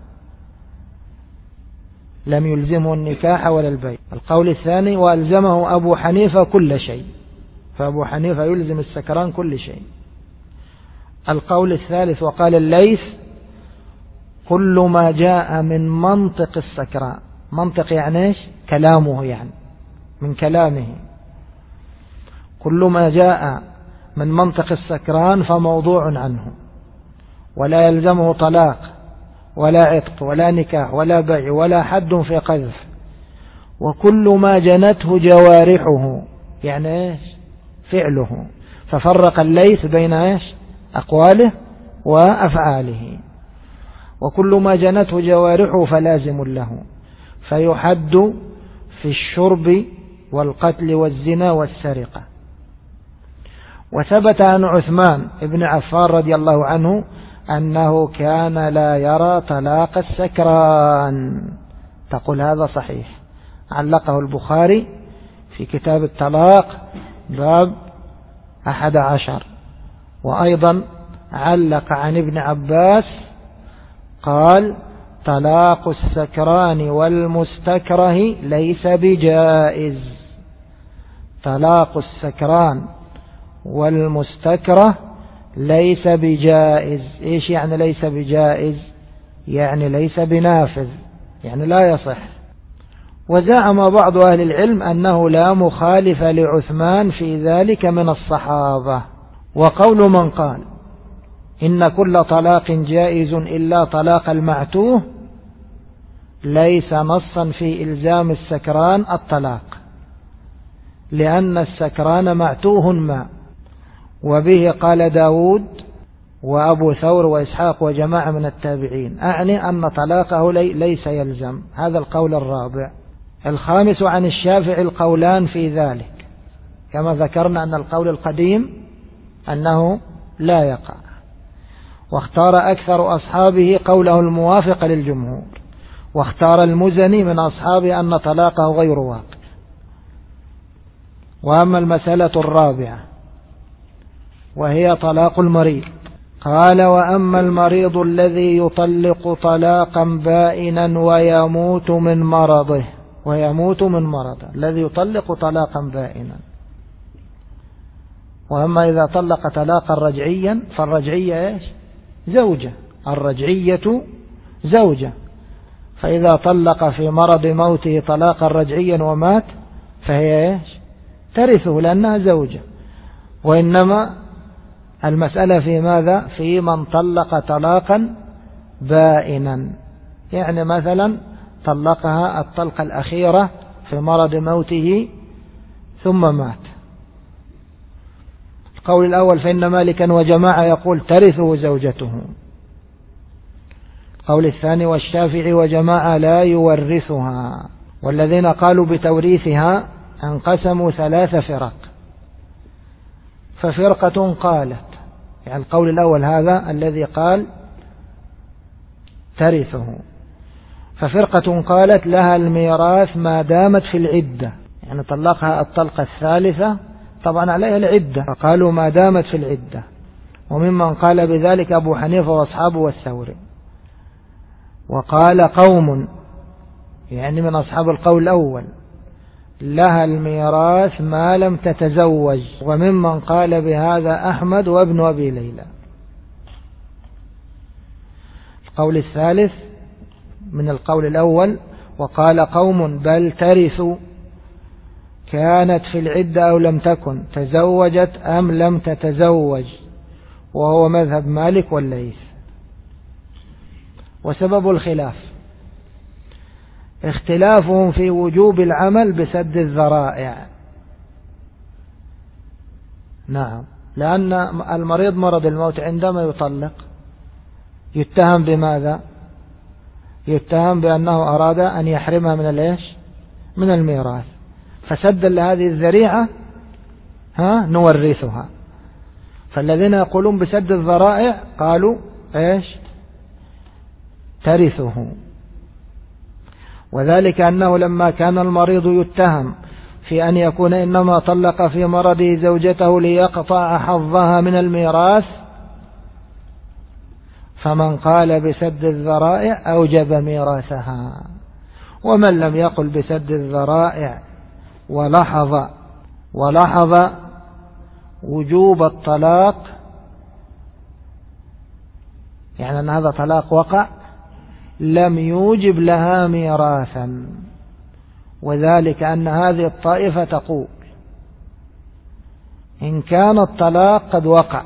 لم يلزمه النكاح ولا البيع. القول الثاني: وألزمه أبو حنيفة كل شيء، فأبو حنيفة يلزم السكران كل شيء. القول الثالث وقال الليث: كل ما جاء من منطق السكران، منطق يعني إيش؟ كلامه، يعني من كلامه، كل ما جاء من منطق السكران فموضوع عنه، ولا يلزمه طلاق ولا عتق ولا نكاح ولا بيع ولا حد في قذف. وكل ما جنته جوارحه، يعني إيش؟ فعله. ففرق الليث بين إيش؟ أقواله وأفعاله. وكل ما جنته جوارحه فلازم له، فيحد في الشرب والقتل والزنا والسرقة. وثبت عن عثمان بن عفان رضي الله عنه أنه كان لا يرى طلاق السكران. تقول هذا صحيح، علقه البخاري في كتاب الطلاق باب 11. وأيضا علق عن ابن عباس قال: طلاق السكران والمستكره ليس بجائز. طلاق السكران والمستكره ليس بجائز. إيش يعني ليس بجائز؟ يعني ليس بنافذ، يعني لا يصح. وزعم بعض أهل العلم أنه لا مخالف لعثمان في ذلك من الصحابة. وقول من قال إن كل طلاق جائز إلا طلاق المعتوه ليس نصا في إلزام السكران الطلاق، لأن السكران معتوه ما. وبه قال داود وأبو ثور وإسحاق وجماعة من التابعين، أعني أن طلاقه ليس يلزم. هذا القول الرابع. الخامس عن الشافعي القولان في ذلك، كما ذكرنا أن القول القديم أنه لا يقع، واختار أكثر أصحابه قوله الموافق للجمهور، واختار المزني من أصحابه أن طلاقه غير واقع. وأما المسألة الرابعة وهي طلاق المريض، قال: وأما المريض الذي يطلق طلاقا بائنا ويموت من مرضه، الذي يطلق طلاقا بائنا. وأما إذا طلق طلاقا رجعيا فالرجعية إيش؟ زوجة، الرجعية زوجة، فإذا طلق في مرض موته طلاقا رجعيا ومات فهي إيش؟ ترثه لأنها زوجة. وإنما المسألة في ماذا؟ في من طلق طلاقا بائنا، يعني مثلا طلقها الطلقة الأخيرة في مرض موته ثم مات. القول الأول فإن مالكا وجماعة يقول ترثه زوجته. القول الثاني والشافعي وجماعة لا يورثها. والذين قالوا بتوريثها انقسموا 3 فرق. ففرقة قالت، يعني القول الأول هذا الذي قال ترثه، ففرقة قالت لها الميراث ما دامت في العدة، يعني طلقها الطلقة الثالثة طبعا عليها العدة، فقالوا ما دامت في العدة. وممن قال بذلك أبو حنيفة وأصحابه والثوري. وقال قوم يعني من أصحاب القول الأول لها الميراث ما لم تتزوج، وممن قال بهذا أحمد وابن أبي ليلى. القول الثالث من القول الأول وقال قوم بل ترث كانت في العدة أو لم تكن، تزوجت أم لم تتزوج، وهو مذهب مالك والليث. وسبب الخلاف اختلافهم في وجوب العمل بسد الذرائع. نعم، لأن المريض مرض الموت عندما يطلق يتهم بماذا؟ يتهم بأنه أراد أن يحرمها من الإيش؟ من الميراث، فسدا لهذه الذريعة نورثها. فالذين يقولون بسد الذرائع قالوا إيش؟ ترثه. وذلك أنه لما كان المريض يتهم في أن يكون إنما طلق في مرضه زوجته ليقطع حظها من الميراث، فمن قال بسد الذرائع أوجب ميراثها. ومن لم يقل بسد الذرائع ولاحظ وجوب الطلاق، يعني أن هذا طلاق وقع، لم يوجب لها ميراثا. وذلك أن هذه الطائفة تقول إن كان الطلاق قد وقع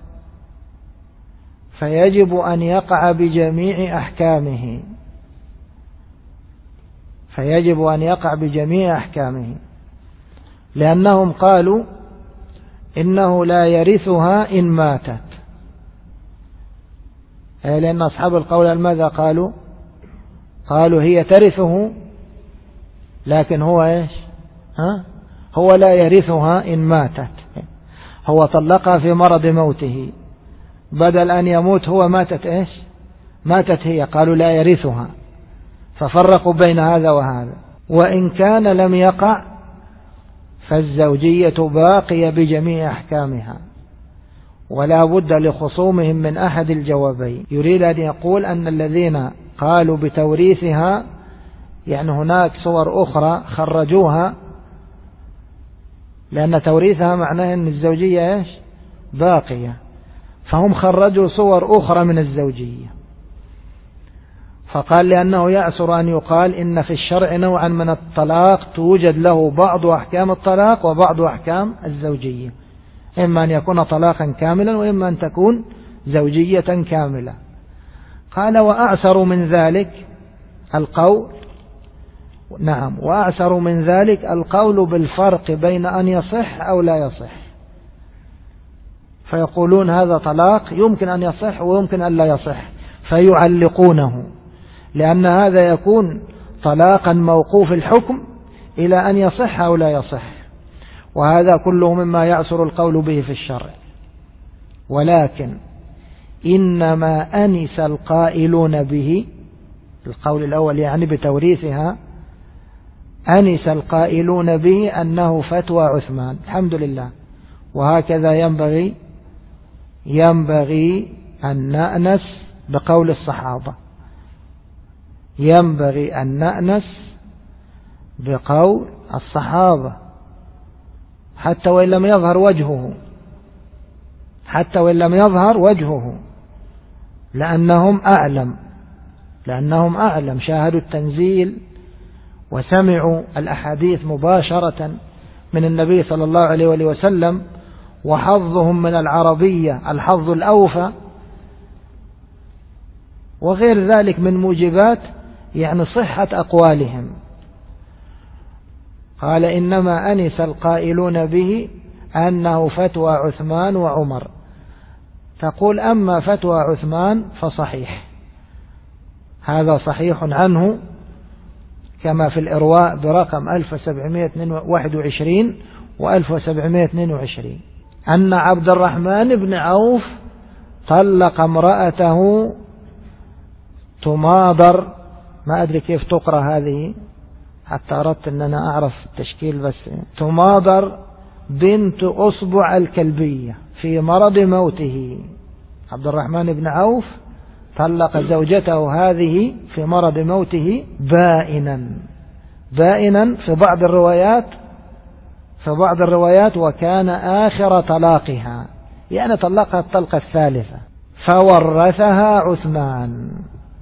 فيجب أن يقع بجميع أحكامه، لأنهم قالوا إنه لا يرثها إن ماتت. لأن أصحاب القول ماذا قالوا؟ قالوا هي ترثه لكن هو إيش؟ هو لا يرثها إن ماتت. هو طلقها في مرض موته، بدل أن يموت هو ماتت إيش؟ ماتت هي، قالوا لا يرثها، ففرقوا بين هذا وهذا. وإن كان لم يقع فالزوجية باقية بجميع أحكامها، ولا بد لخصومهم من أحد الجوابين. يريد أن يقول أن الذين قالوا بتوريثها يعني هناك صور أخرى خرجوها، لأن توريثها معناه أن الزوجية إيش؟ باقية، فهم خرجوا صور أخرى من الزوجية. فقال لأنه يعسر أن يقال إن في الشرع نوعا من الطلاق توجد له بعض أحكام الطلاق وبعض أحكام الزوجية، إما أن يكون طلاقا كاملا وإما أن تكون زوجية كاملة. قال وأعسر من ذلك القول، نعم، وأعسر من ذلك القول بالفرق بين أن يصح أو لا يصح. فيقولون هذا طلاق يمكن أن يصح ويمكن أن لا يصح، فيعلقونه، لأن هذا يكون طلاقا موقوف الحكم إلى أن يصح أو لا يصح، وهذا كله مما يعسر القول به في الشرع. ولكن إنما أنس القائلون به، القول الأول يعني بتوريثها، أنس القائلون به أنه فتوى عثمان، الحمد لله. وهكذا ينبغي أن نأنس بقول الصحابة، ينبغي أن نأنس بقول الصحابة حتى وإن لم يظهر وجهه، حتى وإن لم يظهر وجهه، لأنهم أعلم، شاهدوا التنزيل وسمعوا الأحاديث مباشرة من النبي صلى الله عليه وسلم، وحظهم من العربية الحظ الأوفى، وغير ذلك من موجبات يعني صحة أقوالهم. قال إنما أنس القائلون به أنه فتوى عثمان وعمر. تقول أما فتوى عثمان فصحيح، هذا صحيح عنه كما في الإرواء برقم 1721 و1722 أن عبد الرحمن بن عوف طلق امرأته تماضر، ما أدري كيف تقرأ هذه، حتى أردت أن أنا أعرف التشكيل، بس تماضر بنت أصبع الكلبية في مرض موته. عبد الرحمن بن عوف طلق زوجته هذه في مرض موته بائنا في بعض الروايات وكان آخر طلاقها، يعني طلقها الطلقة الثالثة، فورثها عثمان،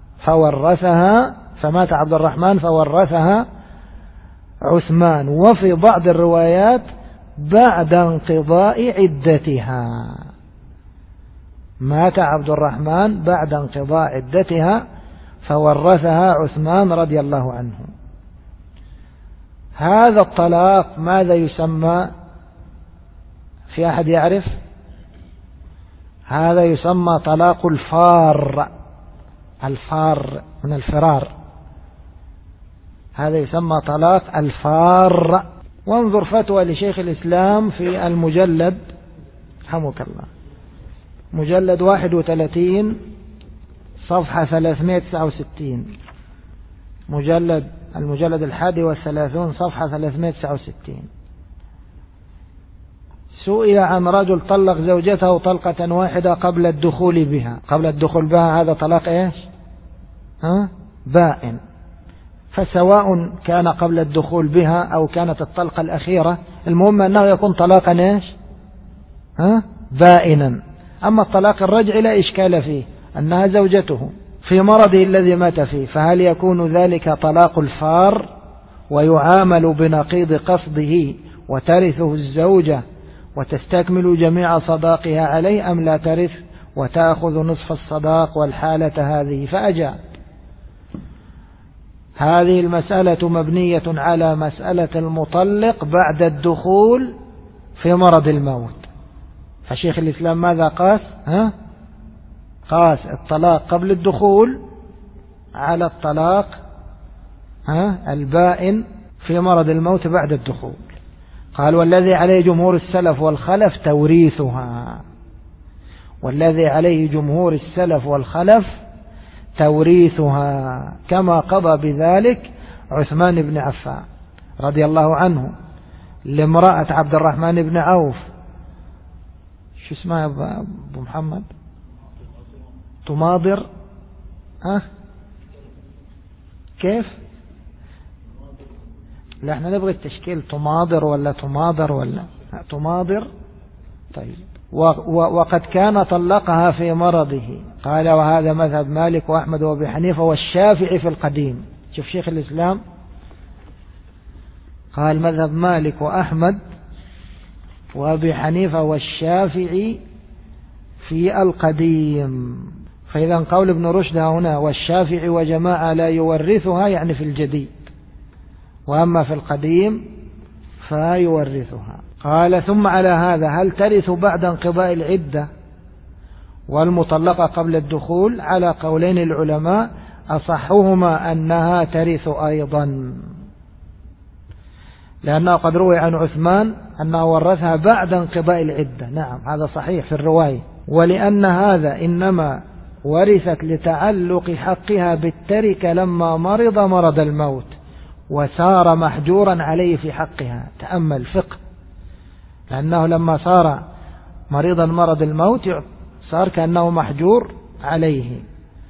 فمات عبد الرحمن فورثها عثمان. وفي بعض الروايات بعد انقضاء عدتها، مات عبد الرحمن بعد انقضاء عدتها فورثها عثمان رضي الله عنه. هذا الطلاق ماذا يسمى؟ في أحد يعرف؟ هذا يسمى طلاق الفار من الفرار، هذا يسمى طلاق الفار. وانظر فتوى لشيخ الإسلام في المجلد، رحمك الله، مجلد 31 صفحة 369، المجلد 31 صفحة 369. سئل عن رجل طلق زوجته طلقة واحدة قبل الدخول بها، هذا طلاق ايش؟ بائن. فسواء كان قبل الدخول بها أو كانت الطلقة الأخيرة، المهم أنه يكون طلاقا ايش؟ بائنا. أما الطلاق الرجعي لا إشكال فيه، أنها زوجته في مرضه الذي مات فيه، فهل يكون ذلك طلاق الفار ويعامل بنقيض قصده وترثه الزوجة وتستكمل جميع صداقها عليه، أم لا ترث وتأخذ نصف الصداق والحالة هذه؟ فأجاب. هذه المسألة مبنية على مسألة المطلق بعد الدخول في مرض الموت. فشيخ الإسلام ماذا قاس؟ قاس الطلاق قبل الدخول على الطلاق البائن في مرض الموت بعد الدخول. قال والذي عليه جمهور السلف والخلف توريثها، والذي عليه جمهور السلف والخلف توريثها، كما قضى بذلك عثمان بن عفان رضي الله عنه لامرأة عبد الرحمن بن عوف، شو اسمها أبو محمد؟ تماضر. كيف؟ لا احنا نبغي التشكيل تماضر ولا تماضر ولا تماضر. طيب. وقد كان طلقها في مرضه. قال وهذا مذهب مالك وأحمد وأبي حنيفة والشافعي في القديم. شوف شيخ الإسلام قال مذهب مالك وأحمد وأبي حنيفة والشافعي في القديم. فإذا قول ابن رشد هنا والشافعي وجماعة لا يورثها يعني في الجديد، وأما في القديم فيورثها. قال ثم على هذا هل ترث بعد انقضاء العدة والمطلقة قبل الدخول؟ على قولين العلماء، أصحهما أنها ترث أيضا، لأنه قد روي عن عثمان أنه ورثها بعد انقضاء العدة. نعم هذا صحيح في الرواية. ولأن هذا إنما ورثت لتعلق حقها بالتركة لما مرض الموت وصار محجورا عليه في حقها. تأمل فقه، لأنه لما صار مريضا مرض الموت صار كأنه محجور عليه،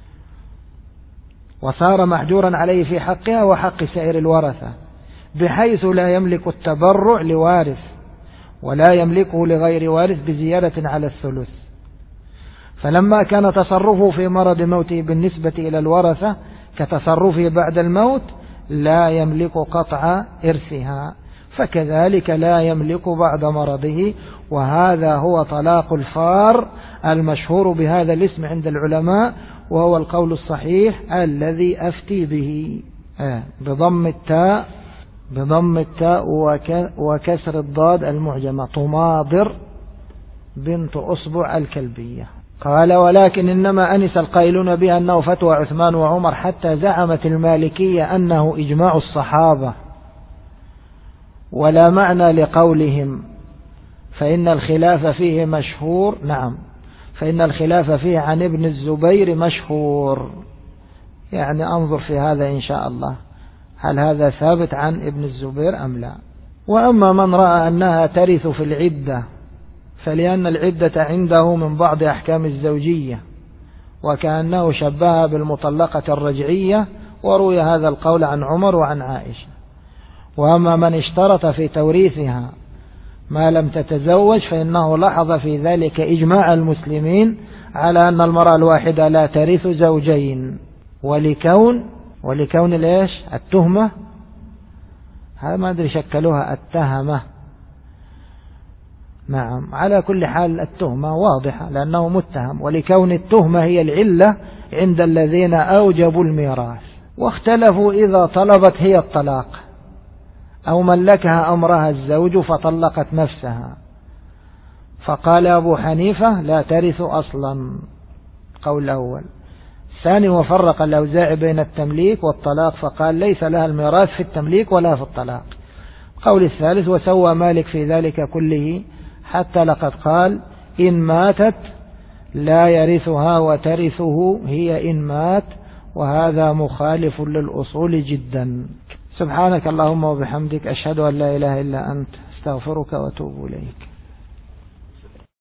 وصار محجورا عليه في حقها وحق سائر الورثة، بحيث لا يملك التبرع لوارث ولا يملكه لغير وارث بزيادة على الثلث. فلما كان تصرفه في مرض موته بالنسبة إلى الورثة كتصرفه بعد الموت لا يملك قطع إرثها، فكذلك لا يملك بعد مرضه. وهذا هو طلاق الفار المشهور بهذا الاسم عند العلماء، وهو القول الصحيح الذي أفتي به. بضم التاء وكسر الضاد المعجمة، طماضر بنت أصبع الكلبية. قال ولكن إنما أنس القائلون بها أنه فتوى عثمان وعمر، حتى زعمت المالكية أنه إجماع الصحابة، ولا معنى لقولهم فإن الخلاف فيه مشهور. نعم، فإن الخلاف فيه عن ابن الزبير مشهور، يعني أنظر في هذا إن شاء الله، هل هذا ثابت عن ابن الزبير أم لا. وأما من رأى أنها ترث في العدة فلأن العدة عنده من بعض أحكام الزوجية، وكأنه شبهها بالمطلقة الرجعية، وروي هذا القول عن عمر وعن عائشة. وأما من اشترط في توريثها ما لم تتزوج فإنه لاحظ في ذلك إجماع المسلمين على أن المرأة الواحدة لا ترث زوجين، ولكون ليش التهمة، هذا ما أدري شكلوها التهمة. نعم، على كل حال التهمة واضحة لأنه متهم، ولكون التهمة هي العلة عند الذين أوجبوا الميراث. واختلفوا إذا طلبت هي الطلاق أو ملكها أمرها الزوج فطلقت نفسها، فقال أبو حنيفة لا ترث أصلا، قول الأول. الثاني وفرق الأوزاعي بين التمليك والطلاق فقال ليس لها الميراث في التمليك ولا في الطلاق. قول الثالث وسوى مالك في ذلك كله، حتى لقد قال إن ماتت لا يرثها وترثه هي إن مات، وهذا مخالف للأصول جدا. سبحانك اللهم وبحمدك، أشهد أن لا إله إلا أنت، استغفرك وأتوب إليك.